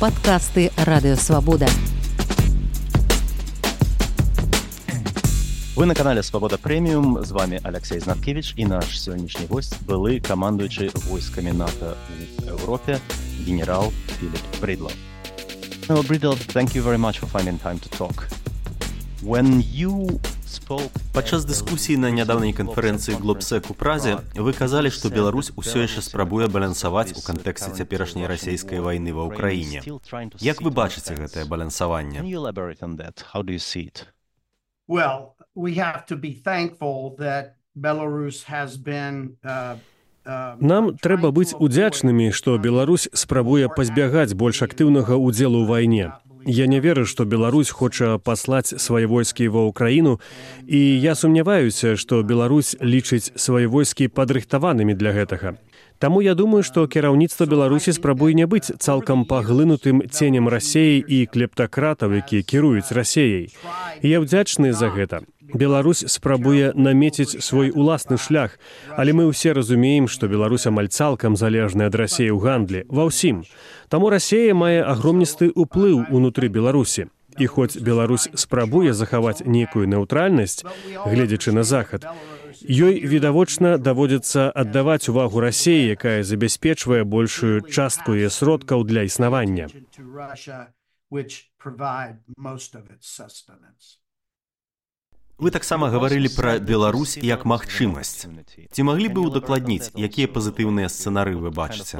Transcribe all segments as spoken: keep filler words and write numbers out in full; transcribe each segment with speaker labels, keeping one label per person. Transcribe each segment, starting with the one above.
Speaker 1: Подкасты Радио Свобода.
Speaker 2: Ви на каналі Свобода Преміум. З вами Алексей Знаткевич і наш сьогоднішній гость – були командуючий військами НАТО в Європі генерал Філіп Брідлов. Well, Брідлов, thank you very much for finding time to talk. When you
Speaker 3: Падчас дыскусіі на нядаўняй канферэнцыі Глобсек у Празе вы казалі, што Беларусь усё яшчэ спрабуе балансаваць у кантэксце цяперашняй расійскай вайны ва ўкраіне. Як вы бачыце гэтае балансаванне?
Speaker 4: Well, we have to be thankful that Belarus has been uh,
Speaker 5: Нам трэба быць удзячнымі, што Беларусь спрабуе пазбягаць больш актыўнага ўдзелу ў вайне. Я не веру, што Беларусь хоча паслаць свае войскі ва ўкраіну, і я сумняваюся, што Беларусь лічыць свае войскі падрыхтаванымі для гэтага. Таму я думаю, што кіраўніцтва Беларусі спрабуе не быць цалкам паглынутым ценем Расеі і клептакратаў, якія кіруюць Расеяй. І я ўдзячны за гэта. Беларусь спрабуе намеціць свой уласны шлях, але мы ўсе разумеем, што Беларусь амаль цалкам залежная ад Расеі ў гандлі, ва ўсім. Таму Расея мае агромністы ўплыў унутры Беларусі. І хоць Беларусь спрабуе захаваць нейкую нейтральнасць, гледзячы на захад, ёй відавочна даводзіцца аддаваць увагу Расеі, якая забяспечвае большую частку яе сродкаў для існавання.
Speaker 3: Вы таксама гаварылі пра Беларусь як магчымасць. Ці маглі бы ўдакладніць, якія пазітыўныя сцэнары вы бачыце?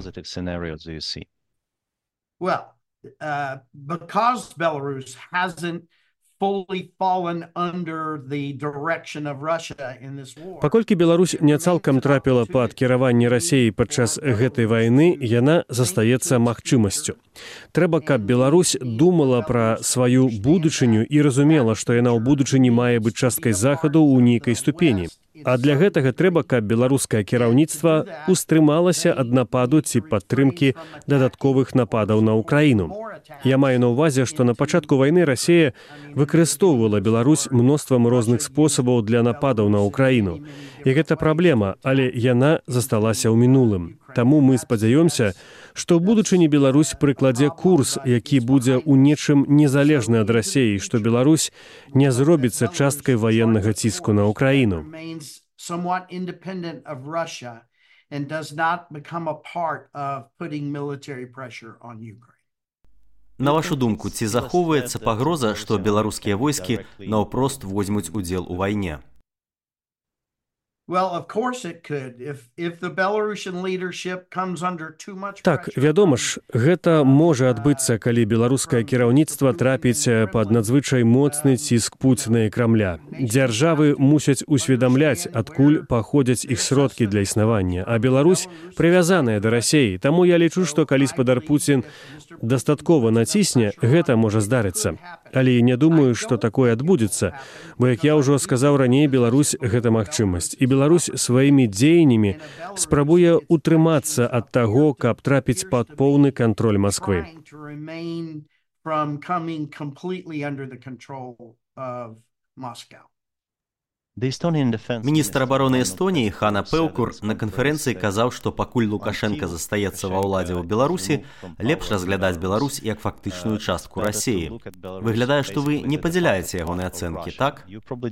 Speaker 4: Well, uh, because Belarus hasn't fully fallen under the direction of Russia in this war.
Speaker 5: Паколькі Беларусь не цалкам трапіла пад кіраванне Расеі падчас гэтай вайны, яна застаецца магчымасцю. Трэба, каб Беларусь думала пра сваю будучыню і разумела, што яна ў будучыні мае быць часткай захаду ў нейкай ступені. А для гэтага трэба, каб беларускае кіраўніцтва устрымалася ад нападу ці падтрымкі дадатковых нападаў на ўкраіну. Я маю на ўвазе, што на пачатку вайны Расея выкарыстоўвала Беларусь мноствам розных спосабаў для нападаў на ўкраіну. І гэта праблема, але яна засталася ў мінулым. Таму мы спадзяёмся, што ў будучыні Беларусь прыкладзе курс, які будзе ў нечым незалежны ад Расеі, што Беларусь не зробіцца часткай ваеннага ціску на ўкраіну.
Speaker 3: На вашу думку, ці захоўваецца пагроза, што беларускія войскі наўпрост возьмуць удзел у вайне?
Speaker 5: Так, вядома ж, гэта можа адбыцца, калі беларускае кіраўніцтва трапіць пад надзвычай моцны ціск Пуціна і Крамля. Дзяржавы мусяць усведамляць, адкуль паходзяць іх сродкі для існавання, а Беларусь прывязаная да Расеі. Таму я лічу, што калі спадар Пуцін дастаткова націсне, гэта можа здарыцца. Але я не думаю, што такое адбудзецца, бо, як я ўжо сказаў раней, Беларусь – гэта магчымасць. І Беларусь сваімі дзеяннямі спрабуе утрымацца ад таго, каб трапіць пад поўны кантроль Масквы.
Speaker 3: Міністр абароны Эстоніі Хана Пэўкур на канферэнцыі казаў, што пакуль Лукашенка застаецца ва ўладзе ў Беларусі, лепш разглядаць Беларусь як фактычную частку Расеі. Выглядае, што вы не падзяляеце ягоныя ацэнкі, так?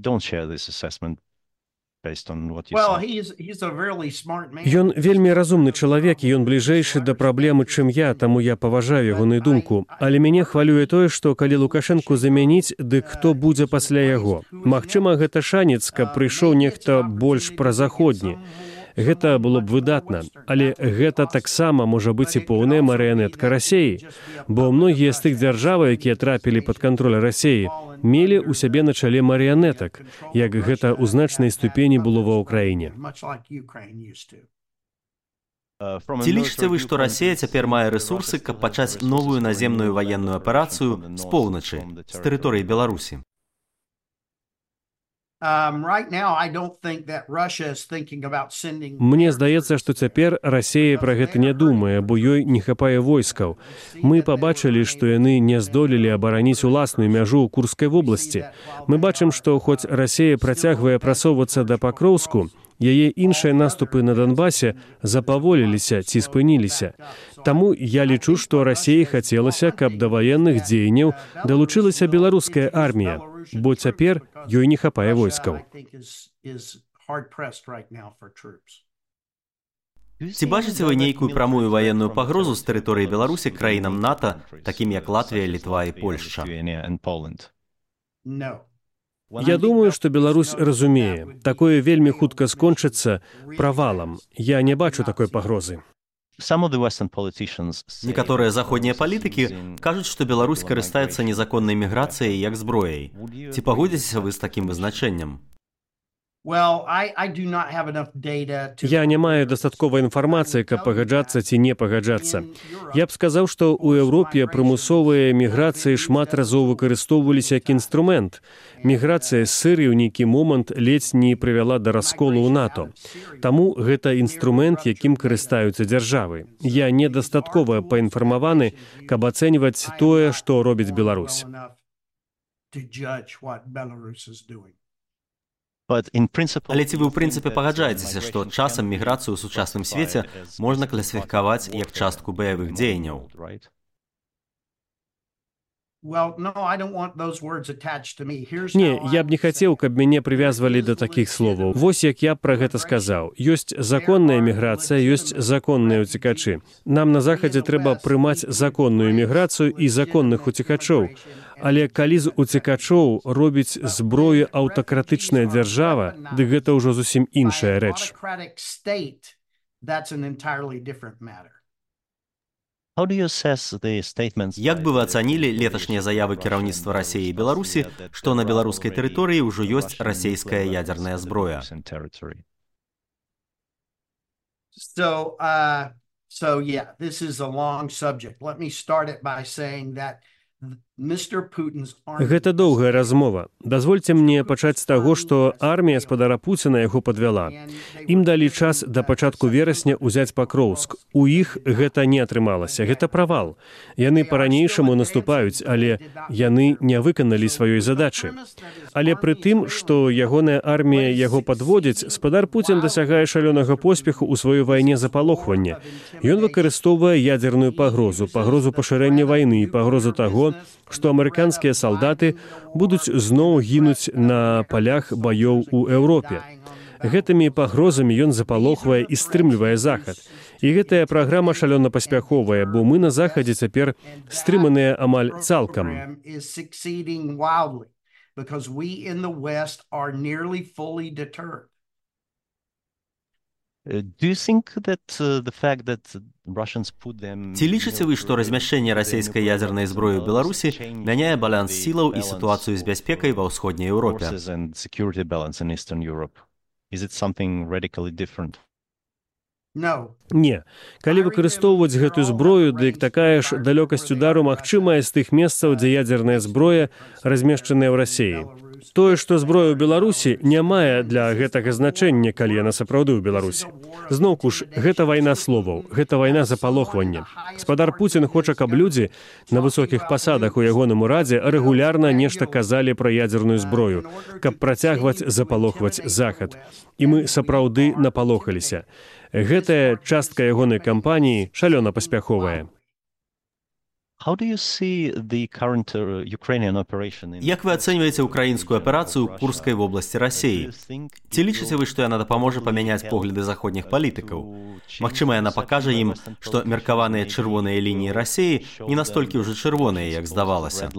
Speaker 5: Ён вельмі разумны чалавек, і ён бліжэйшы да праблемы, чым я, таму я паважаю ягоную думку. Але мяне хвалюе тое, што калі Лукашэнку замяніць, дык хто будзе пасля яго? Магчыма, гэта шанец, каб прыйшоў нехта больш празаходні. Гэта было б выдатна, але гэта таксама можа быць і поўная марыянетка Расеі, бо многія з тых дзяржаў, якія трапілі пад кантроль Расеі, мелі ў сябе на чале марыянетак, як гэта ў значнай ступені было ва ўкраіне.
Speaker 3: Ці лічыце вы, што Расея цяпер мае рэсурсы, каб пачаць новую наземную ваенную аперацыю з поўначы, з тэрыторыі Беларусі?
Speaker 5: Мне здаецца, што цяпер Расея пра гэта не думае, бо ёй не хапае войскаў. Мы пабачылі, што яны не здолелі абараніць уласную мяжу ў Курскай вобласці. Мы бачым, што хоць Расея працягвае прасоўвацца да Пакроўску, Яе іншыя наступы на Донбасе запаволіліся ці спыніліся. Таму я лічу, што Расіі хацелася, каб да ваенных дзеянняў далучылася беларуская армія, бо цяпер ёй не хапае войскаў.
Speaker 3: Ці бачыце вы нейкую прамую ваенную пагрозу з тэрыторыі Беларусі краінам НАТО, такім як Латвія, Літва і Польшча?
Speaker 5: Я думаю, што Беларусь разумее, такое вельмі хутка скончыцца правалам. Я не бачу такой пагрозы.
Speaker 3: Некаторыя заходнія палітыкі кажуць, што Беларусь карыстаецца незаконнай міграцыяй як зброяй. Ці пагодзіцеся вы з такім вызначэннем?
Speaker 5: Я не маю дастатковай інфармацыі, каб пагаджацца ці не пагаджацца. Я б сказаў, што ў Еўропе прымусовыя міграцыі шмат разоў выкарыстоўваліся як інструмент. Міграцыя з Сірыі ў нейкі момант ледзь не прывяла да расколу ў НАТО. Таму гэта інструмент, якім карыстаюцца дзяржавы. Я недастаткова паінфармаваны, каб ацэньваць тое, што робіць Беларусь.
Speaker 3: Але ці вы ў прынцыпе пагаджаецеся, што часам міграцыю ў сучасным свеце можна класіфікаваць як частку баявых дзеянняў?
Speaker 5: Не, я б не хацеў, каб мяне прывязвалі да такіх словаў. Вось як я пра гэта сказаў. Ёсць законная міграцыя, ёсць законныя ўцекачы. Нам на Захадзе трэба прымаць законную міграцыю і законных уцекачоў. Але калі з уцекачоў робіць зброю аўтакратычная дзяржава, дык гэта ўжо зусім іншая рэч.
Speaker 3: Як бы вы ацанілі леташнія заявы кіраўніцтва Расіі і Беларусі, што на беларускай тэрыторыі ўжо ёсць расійская ядзерная зброя?
Speaker 4: So, uh, so yeah, this is a long subject. Let me start it by saying that
Speaker 5: Гэта доўгая размова. Дазвольце мне пачаць з таго, што армія спадара Пуціна яго падвяла. Ім далі час да пачатку верасня ўзяць Пакроўск. У іх гэта не атрымалася. Гэта правал. Яны па-ранейшаму наступаюць, але яны не выканалі сваёй задачы. Але пры тым, што ягоная армія яго падводзіць, спадар Пуцін дасягае шалёнага поспеху ў сваёй вайне запалохвання. Ён выкарыстоўвае ядзерную пагрозу, пагрозу пашырэння вайны і пагрозу таго, што амерыканскія салдаты будуць зноў гінуць на палях баёў у Еўропе. Гэтымі пагрозамі ён запалохвае і стрымлівае Захад. І гэтая праграма шалёна паспяховая, бо мы на Захадзе цяпер стрыманыя амаль цалкам.
Speaker 3: Ці лічыце вы, што размяшчэнне расійскай ядзернай зброі ў Беларусі мяняе баланс сілаў і сітуацыю з бяспекай ва ўсходняй Еўропе?
Speaker 5: Не. Калі выкарыстоўваць гэтую зброю, дык такая ж далёкасць удару магчымая з тых месцаў, дзе ядзерная зброя размешчаная ў Расіі. Тое, што зброя ў Беларусі, не мае для гэтага значэння, калі яна сапраўды ў Беларусі. Зноўку ж, гэта вайна словаў, гэта вайна запалохвання. Спадар Пуцін хоча, каб людзі на высокіх пасадах у ягоным урадзе рэгулярна нешта казалі пра ядзерную зброю, каб працягваць запалохваць Захад. І мы сапраўды напалохаліся. Гэтая частка ягонай кампаніі шалёна паспяховая.
Speaker 3: Як вы ацэньваеце ўкраінскую аперацыю ў Курскай вобласці Расіі? Ці лічыце вы, што яна дапаможа памяняць погляды заходніх палітыкаў? Магчыма, яна пакажа ім, што меркаваныя чырвоныя лініі Расіі не настолькі ўжо чырвоныя, як здавалася.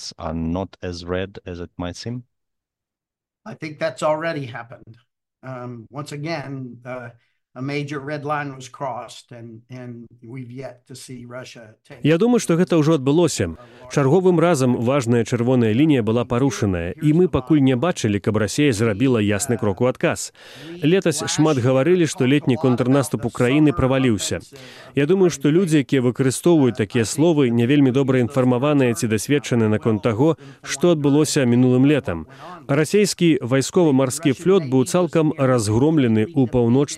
Speaker 4: I think that's already happened. Um, once again, uh, a major red line was crossed and and we've yet to see Russia take.
Speaker 5: Я думаю, што гэта ўжо адбылося. Чарговым разам важная чырвоная лінія была парушаная, і мы пакуль не бачылі, каб Расія зрабіла ясны крок у адказ. Летась шмат гаварылі, што летні контрнаступ Украіны праваліўся. Я думаю, што людзі, якія выкарыстоўваюць такія словы, не вельмі добра інфармаваныя ці дасведчаныя наконт таго, што адбылося мінулым летам. Расійскі вайскова-марскі флот быў цалкам разгромлены ў паўночнай частцы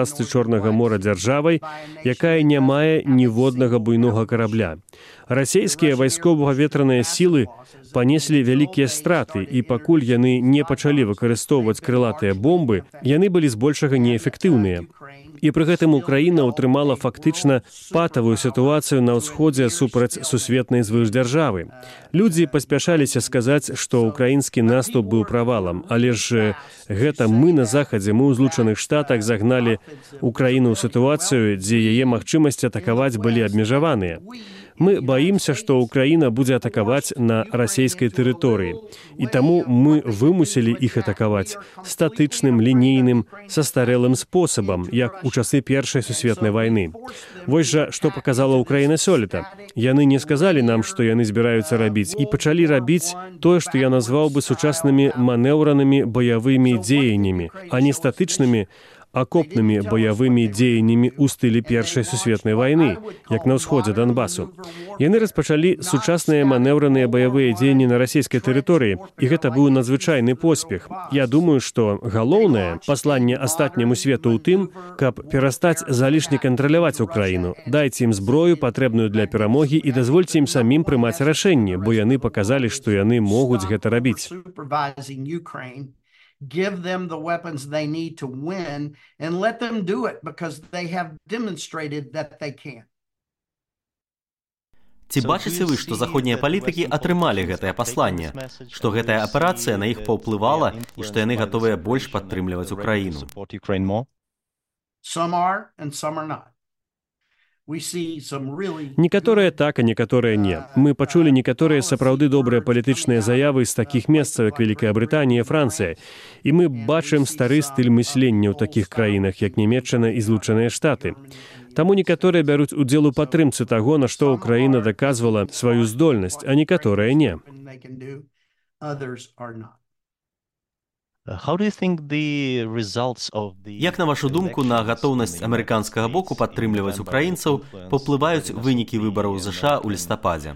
Speaker 5: частцы Чорнага мора дзяржавай, якая не мае ніводнага буйнога карабля. Расійскія вайскова-паветраныя сілы панеслі вялікія страты, і пакуль яны не пачалі выкарыстоўваць крылатыя бомбы, яны былі збольшага неэфектыўныя. І пры гэтым Украіна ўтрымала фактычна патавую сітуацыю на ўсходзе супраць сусветнай звышдзяржавы. Людзі паспяшаліся сказаць, што ўкраінскі наступ быў правалам, але ж гэта мы на захадзе, мы ў Злучаных Штатах загналі Украіну ў сітуацыю, дзе яе магчымасці атакаваць былі абмежаваныя. Мы баімся, што Украіна будзе атакаваць на расійскай тэрыторыі. І таму мы вымусілі іх атакаваць статычным, лінейным, састарэлым спосабам, як у часы Першай сусветнай вайны. Вось жа, што паказала Украіна сёлета. Яны не сказалі нам, што яны збіраюцца рабіць, і пачалі рабіць тое, што я назваў бы сучаснымі манеўранымі баявымі дзеяннямі, а не статычнымі, акопнымі баявымі дзеяннямі ў стылі Першай сусветнай вайны, як на ўсходзе Донбасу. Яны распачалі сучасныя манеўраныя баявыя дзеянні на расійскай тэрыторыі, і гэта быў надзвычайны поспех. Я думаю, што галоўнае пасланне астатняму свету ў тым, каб перастаць залішне кантраляваць Украіну. Дайце ім зброю, патрэбную для перамогі, і дазвольце ім самім прымаць рашэнне, бо яны паказалі, што яны могуць гэта рабіць.
Speaker 4: Give them the weapons they need to win and let them do it because they have demonstrated that they can.
Speaker 3: Ці бачыце вы, што заходнія палітыкі атрымалі гэтае пасланне, што гэтая аперацыя на іх паўплывала і што яны гатовыя больш падтрымліваць Украіну?
Speaker 4: Some are and some are not.
Speaker 5: Некаторыя так, а некаторыя не. Мы пачулі некаторыя сапраўды добрыя палітычныя заявы з такіх месцаў, як Вялікая Брытанія, Францыя. І мы бачым стары стыль мыслення ў такіх краінах, як Нямецчына і Злучаныя Штаты. Таму некаторыя бяруць удзел у падтрымцы таго, на што Украіна даказвала сваю здольнасць, а некаторыя не.
Speaker 3: Як, на вашу думку, на гатоўнасць амерыканскага боку падтрымліваць украінцаў паўплываюць вынікі выбараў ЗША ў лістападзе?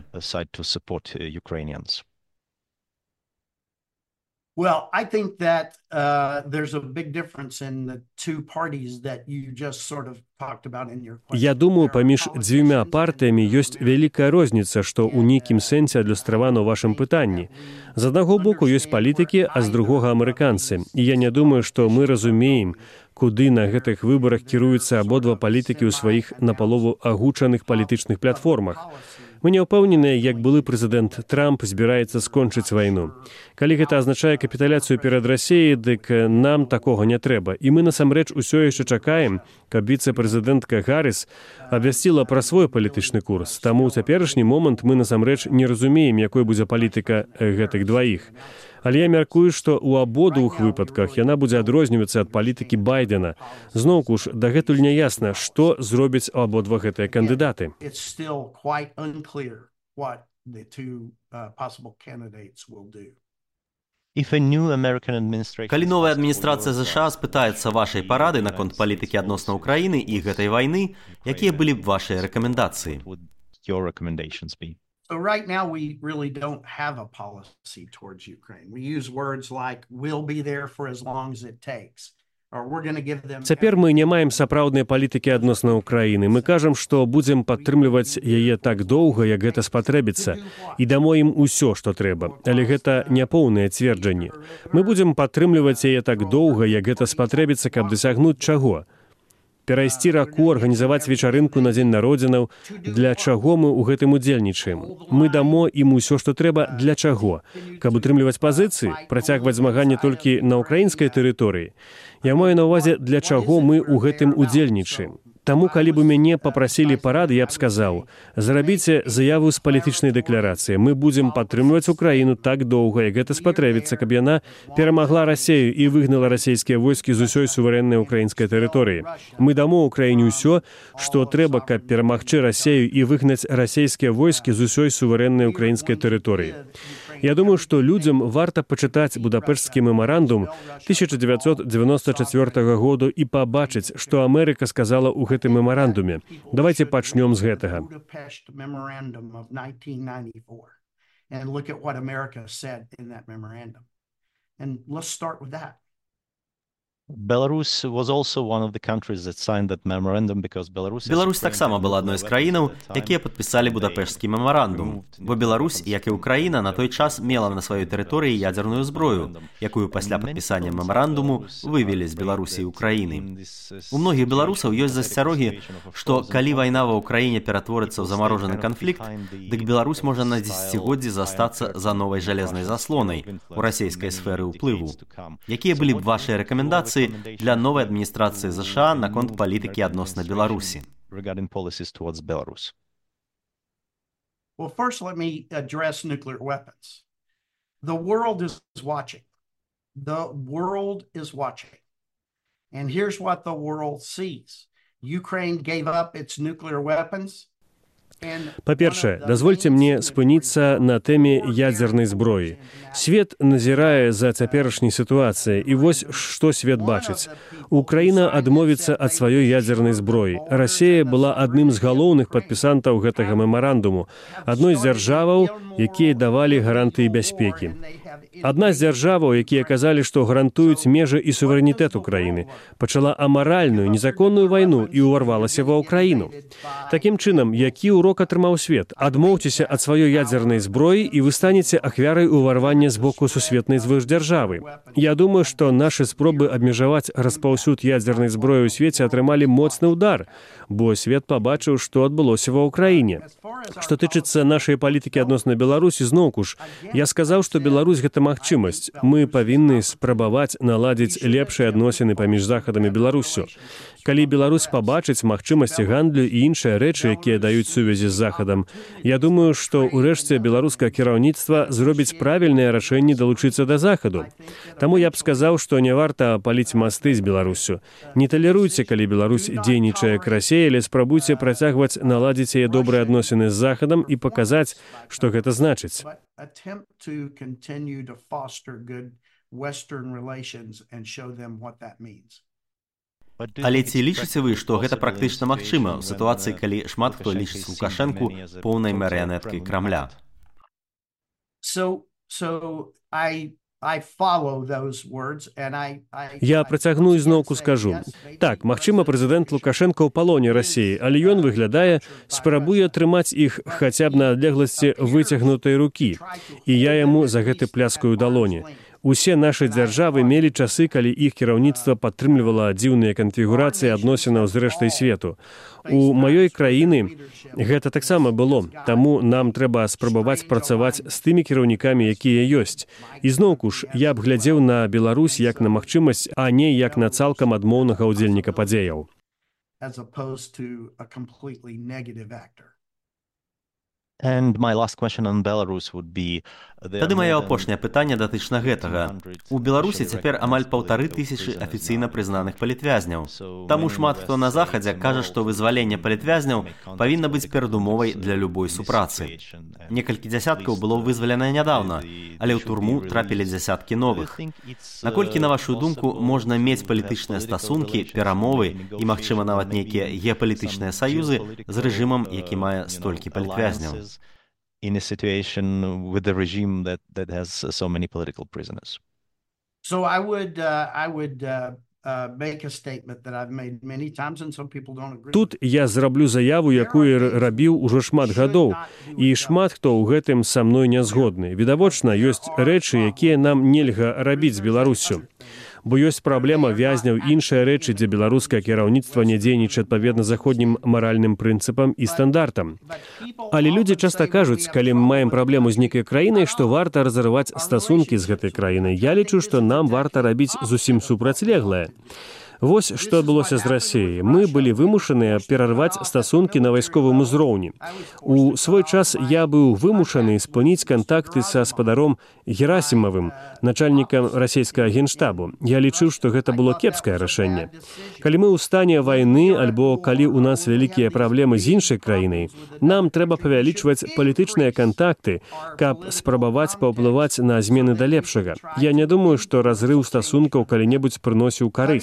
Speaker 4: Well, I think that uh, there's a big difference in the two parties that you just sort of talked about in your question.
Speaker 5: Я думаю, паміж дзвюма партыямі ёсць вялікая розніца, што ў нейкім сэнсе адлюстравана ў вашым пытанні. З аднаго боку ёсць палітыкі, а з другога амерыканцы. І я не думаю, што мы разумеем, куды на гэтых выбарах кіруюцца абодва палітыкі ў сваіх напалову агучаных палітычных платформах. Мы не ўпэўненыя, як былы прэзідэнт Трамп збіраецца скончыць вайну. Калі гэта азначае капітуляцыю перад Расіяй, дык нам такога не трэба. І мы насамрэч усё яшчэ чакаем, каб віцэ-прэзідэнтка Гарріс абвясціла пра свой палітычны курс. Таму ў цяперашні момант мы насамрэч не разумеем, якой будзе палітыка гэтых дваіх. Але я мяркую, што ў абодвух выпадках яна будзе адрознівацца ад палітыкі Байдена. Зноўку ж, дагэтуль не ясна, што зробяць абодва гэтыя кандыдаты.
Speaker 3: Калі новая адміністрацыя ЗША спытаецца вашай парады наконт палітыкі адносна Украіны і гэтай вайны, якія былі б вашыя рэкамендацыі?
Speaker 4: So right now we really don't have a policy towards Ukraine. We use words like we'll be there for as long as it takes.
Speaker 5: Цяпер мы не маем сапраўднай палітыкі адносна Украіны. Мы кажам, што будзем падтрымліваць яе так доўга, як гэта спатрэбіцца, і дамо ім усё, што трэба. Але гэта не поўнае цверджанне. Мы будзем падтрымліваць яе так доўга, як гэта спатрэбіцца, каб дасягнуць чаго? Перайсці раку, арганізаваць вечарынку на дзень народзінаў. Для чаго мы ў гэтым удзельнічаем? Мы дамо ім усё, што трэба. Для чаго? Каб утрымліваць пазіцыі, працягваць змаганне толькі на ўкраінскай тэрыторыі. Я маю на ўвазе, для чаго мы ў гэтым удзельнічаем. Таму, калі б мяне папрасілі парады, я б сказаў, зрабіце заяву з палітычнай дэкларацыі. Мы будзем падтрымліваць Украіну так доўга, як гэта спатрэбіцца, каб яна перамагла Расію і выгнала расійскія войскі з усёй суверэннай украінскай тэрыторыі. Мы дамо Украіне ўсё, што трэба, каб перамагчы Расію і выгнаць расійскія войскі з усёй суверэннай украінскай тэрыторыі. Я думаю, што людзям варта пачытаць Будапешцкі мемарандум тысяча дзевяцьсот дзевяноста чацвёртага году і пабачыць, што Амерыка сказала ў гэтым мемарандуме. Давайце пачнём з гэтага.
Speaker 2: Беларусь
Speaker 3: таксама была адной з краінаў, якія падпісалі Будапешскі мемарандум, бо Беларусь, як і Украіна, на той час мела на сваёй тэрыторыі ядзерную зброю, якую пасля падпісання мемарандуму вывелі з Беларусі і Украіны. У многіх беларусаў ёсць засцярогі, што калі вайна ва ўкраіне ператворыцца ў замарожаны канфлікт, дык Беларусь можа на дзесяцігоддзі застацца за новай жалезнай заслонай у расійскай сферы ўплыву. Якія былі б вашыя рэкамендацыі для новой администрации США наконт политики адносна Беларуси?
Speaker 4: Well, first, let me address nuclear weapons. The world is watching. The world is watching. And here's what the world sees. Ukraine gave up its nuclear weapons.
Speaker 5: Па-першае, дазвольце мне спыніцца на тэме ядзернай зброі. Свет назірае за цяперашняй сітуацыяй, і вось што свет бачыць. Украіна адмовіцца ад сваёй ядзернай зброі. Расія была адным з галоўных падпісантаў гэтага мемарандуму, адной з дзяржаваў, якія давалі гарантыі бяспекі. Адна з дзяржаваў, якія казалі, што гарантуюць межы і суверэнітэт Украіны, пачала амаральную, незаконную вайну і ўварвалася ва Ўкраіну. Такім чынам, які ўрок атрымаў свет? Адмоўцеся ад сваёй ядзернай зброі і вы станеце ахвярай уварвання з боку сусветнай звышдзяржавы. Я думаю, што нашы спробы абмежаваць распаўсюд ядзернай зброі ў свеце атрымалі моцны ўдар, бо свет пабачыў, што адбылося ва Ўкраіне. Што тычыцца нашай палітыкі адносна Беларусі, зноўку ж, я сказаў, што Беларусь гэта магчымасць. Мы павінны спрабаваць наладзіць лепшыя адносіны паміж Захадам і Беларуссю. Калі Беларусь пабачыць магчымасці гандлю і іншыя рэчы, якія даюць сувязі з Захадам, я думаю, што ўрэшце беларускае кіраўніцтва зробіць правільнае рашэнне далучыцца да Захаду. Таму я б сказаў, што не варта паліць масты з Беларуссю. Не талеруйце, калі Беларусь дзейнічае к Расіі, але спрабуйце працягваць наладзіць яе добрыя адносіны з Захадам і паказаць, што гэта значыць.
Speaker 3: Але ці лічыце вы, што гэта практычна магчыма ў сітуацыі, калі шмат хто лічыць Лукашэнку поўнай марыянеткай Крамля?
Speaker 5: Я працягну і зноўку скажу. Так, магчыма, прэзідэнт Лукашэнка ў палоне Расіі, але ён выглядае, спрабуе атрымаць іх хаця б на адлегласці выцягнутай рукі. І я яму за гэты пляскаю далоні. Усе нашы дзяржавы мелі часы, калі іх кіраўніцтва падтрымлівала дзіўныя канфігурацыі адносінаў з рэштай свету. У маёй краіны гэта таксама было, таму нам трэба спрабаваць працаваць з тымі кіраўнікамі, якія ёсць. І зноўку ж, я б глядзеў на Беларусь як на магчымасць, а не як на цалкам адмоўнага ўдзельніка падзеяў.
Speaker 2: And my last question on Belarus would be...
Speaker 3: Тады маё апошняе пытанне датычна гэтага. У Беларусі цяпер амаль паўтары тысячы афіцыйна прызнаных палітвязняў. Таму шмат хто на Захадзе кажа, што вызваленне палітвязняў павінна быць перадумовай для любой супрацы. Некалькі дзясяткаў было вызвалена нядаўна, але ў турму трапілі дзясяткі новых. Наколькі, на вашу думку, можна мець палітычныя стасункі, перамовы і, магчыма, нават нейкія геапалітычныя саюзы з рэжымам, які мае столькі палітвязняў?
Speaker 2: In a situation with a regime that that has so many political prisoners.
Speaker 4: So I would uh, I would uh, uh, make a statement that I've made many times and some people don't agree.
Speaker 5: Тут я зраблю заяву, якую рабіў ужо шмат гадоў, і шмат хто ў гэтым са мной не згодны. Відавочна, ёсць рэчы, якія нам нельга рабіць з Беларуссю. Бо ёсць праблема вязняў, іншыя рэчы, дзе беларускае кіраўніцтва не дзейнічае адпаведна заходнім маральным прынцыпам і стандартам. Але людзі часта кажуць, калі мы маем праблему з нейкай краінай, што варта разрываць стасункі з гэтай краінай. Я лічу, што нам варта рабіць зусім супрацьлеглае. Вось што адбылося з Расіяй. Мы былі вымушаныя перарваць стасункі на вайсковым узроўні. У свой час я быў вымушаны спыніць кантакты са спадаром Герасімавым, начальнікам расійскага генштабу. Я лічыў, што гэта было кепскае рашэнне. Калі мы ў стане вайны, альбо калі ў нас вялікія праблемы з іншай краінай, нам трэба павялічваць палітычныя кантакты, каб спрабаваць паўплываць на змены да лепшага. Я не думаю, што разрыў стасункаў калі-небудзь прыносіў карысць.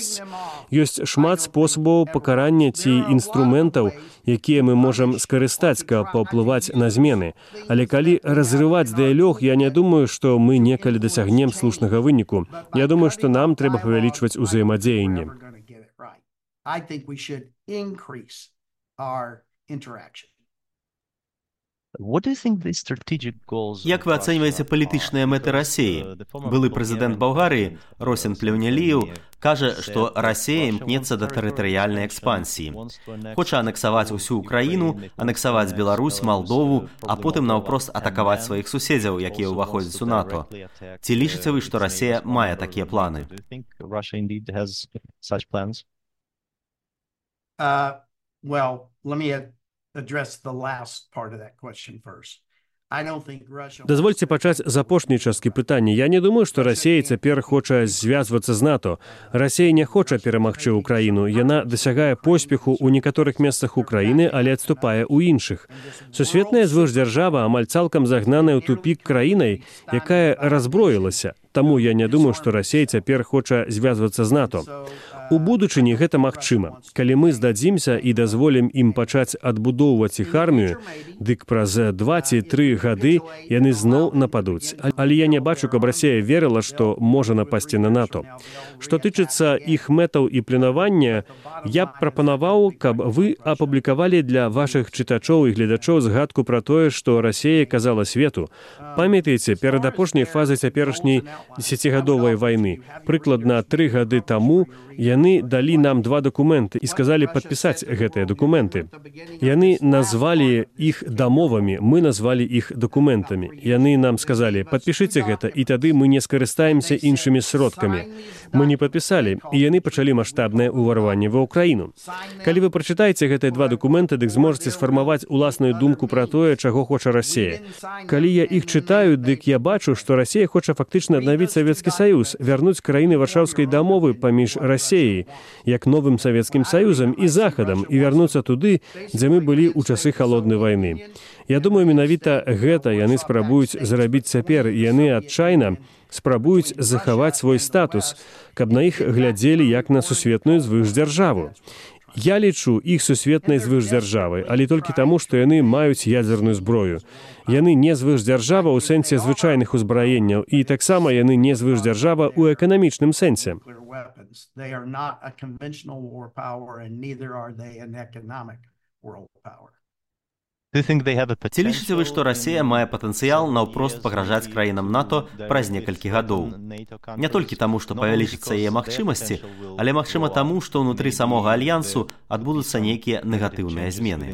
Speaker 5: Ёсць шмат спосабаў пакарання ці інструментаў, якія мы можам скарыстаць, каб паўплываць на змены. Але калі разрываць дыялог, я не думаю, што мы некалі дасягнем слушнага выніку. Я думаю, што нам трэба павялічваць узаемадзеянне.
Speaker 4: I think we should increase our interaction.
Speaker 3: Як вы ацэньваеце палітычныя мэты Расіі? Былы прэзідэнт Балгарыі Росен Плевняліеў кажа, што Расія імкнецца да тэрытарыяльнай экспансіі. Хоча анексаваць усю Украіну, анексаваць Беларусь, Малдову, а потым наўпрост атакаваць сваіх суседзяў, якія ўваходзяць у НАТО. Ці лічыце вы, што Расія мае такія планы?
Speaker 4: Uh, well, let me address the last part of that question first. I don't think Russia...
Speaker 5: Дазвольце пачаць з апошняй часткі пытання. Я не думаю, што Расія цяпер хоча звязвацца з НАТО. Расія не хоча перамагчы Украіну. Яна дасягае поспеху ў некаторых месцах Украіны, але адступае ў іншых. Сусветная звышдзяржава амаль цалкам загнаная ў тупік краінай, якая разброілася. Таму я не думаю, што Расія цяпер хоча звязвацца з НАТО. У будучыні гэта магчыма. Калі мы здадзімся і дазволім ім пачаць адбудоўваць іх армію, дык праз два ці тры гады яны зноў нападуць. Але я не бачу, каб Расія верыла, што можа напасці на НАТО. Што тычыцца іх мэтаў і планавання, я б прапанаваў, каб вы апублікавалі для вашых чытачоў і гледачоў згадку пра тое, што Расія казала свету. Памятаеце, перад апошняй фазай цяперашняй дзесяцігадовай вайны, прыкладна тры гады таму, яны далі нам два дакументы і сказалі падпісаць гэтыя дакументы. Яны назвалі іх дамовамі, мы назвалі іх дакументамі. Яны нам сказалі, падпішыце гэта, і тады мы не скарыстаемся іншымі сродкамі. Мы не падпісалі, і яны пачалі маштабнае ўварванне ва Ўкраіну. Калі вы прачытаеце гэтыя два дакументы, дык зможаце сфармаваць уласную думку пра тое, чаго хоча Расія. Калі я іх чытаю, дык я бачу, што Расія хоча фактычна аднавіць Савецкі Саюз, вярнуць краіны Варшаўскай дамовы паміж Расіяй, як новым Савецкім Саюзам і Захадам, і вярнуцца туды, дзе мы былі ў часы халоднай вайны. Я думаю, менавіта гэта яны спрабуюць зрабіць цяпер, і яны адчайна спрабуюць захаваць свой статус, каб на іх глядзелі як на сусветную звышдзяржаву. Я лічу іх сусветнай звышдзяржавай, але толькі таму, што яны маюць ядзерную зброю. Яны не звышдзяржава ў сэнсе звычайных узбраенняў, і таксама яны не звышдзяржава ў эканамічным сэнсе.
Speaker 3: Ці лічыце вы, што Расія мае патэнцыял наўпрост пагражаць краінам НАТО праз некалькі гадоў? Не толькі таму, што павялічыцца яе магчымасці, але магчыма таму, што ўнутры самога альянсу адбудуцца нейкія негатыўныя змены.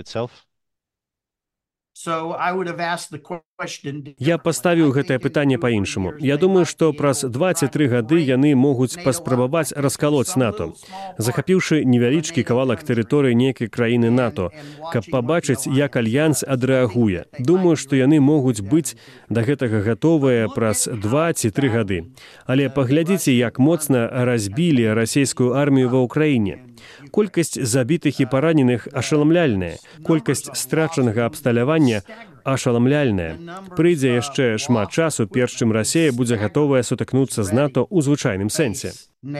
Speaker 5: Я паставіў гэтае пытанне па-іншаму. Я думаю, што праз два ці тры гады яны могуць паспрабаваць раскалоць НАТО, захапіўшы невялічкі кавалак тэрыторыі нейкай краіны НАТО, каб пабачыць, як альянс адрэагуе. Думаю, што яны могуць быць да гэтага гатовыя праз два ці тры гады. Але паглядзіце, як моцна разбілі расійскую армію ва Ўкраіне. Колькасць забітых і параненых ашаламляльная, колькасць страчанага абсталявання ашаламляльная. Прыйдзе яшчэ шмат часу, перш чым Расія будзе гатовая сутыкнуцца з НАТО ў звычайным сэнсе.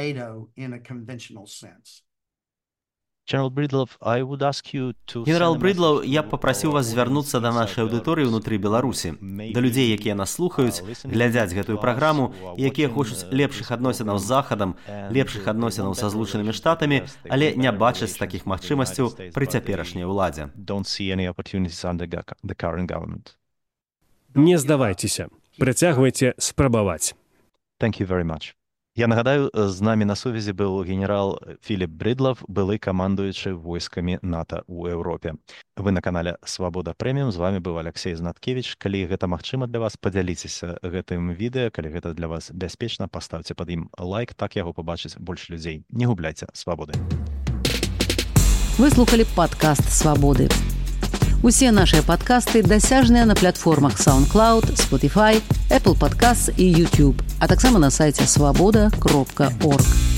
Speaker 3: Генерал Брыдлаў, я б папрасіў вас звярнуцца да нашай аўдыторыі ўнутры Беларусі, да людзей, якія нас слухаюць, глядзяць гэтую праграму, якія хочуць лепшых адносінаў з Захадам, лепшых адносінаў са Злучанымі Штатамі, але не бачаць такіх магчымасцяў пры цяперашняй уладзе.
Speaker 5: Не здавайцеся. Працягвайце спрабаваць.
Speaker 2: Thank you very much. Я нагадаю, з намі на сувязі быў генерал Філіп Брыдлаў, былы камандуючы войскамі НАТО ў Еўропе. Вы на канале Свабода Прэміум, з вами быў Алексей Знаткевіч. Калі гэта магчыма для вас, падзяліцеся гэтым відэа, калі гэта для вас бяспечна, паставце пад ім лайк, так яго пабачыць больш людзей. Не губляйце свабоды.
Speaker 1: Вы слухали падкаст Свабоды. Усе нашыя падкасты дасяжныя на платформах SoundCloud, Spotify, Apple Podcasts і YouTube, а таксама на сайце свабода кропка орг.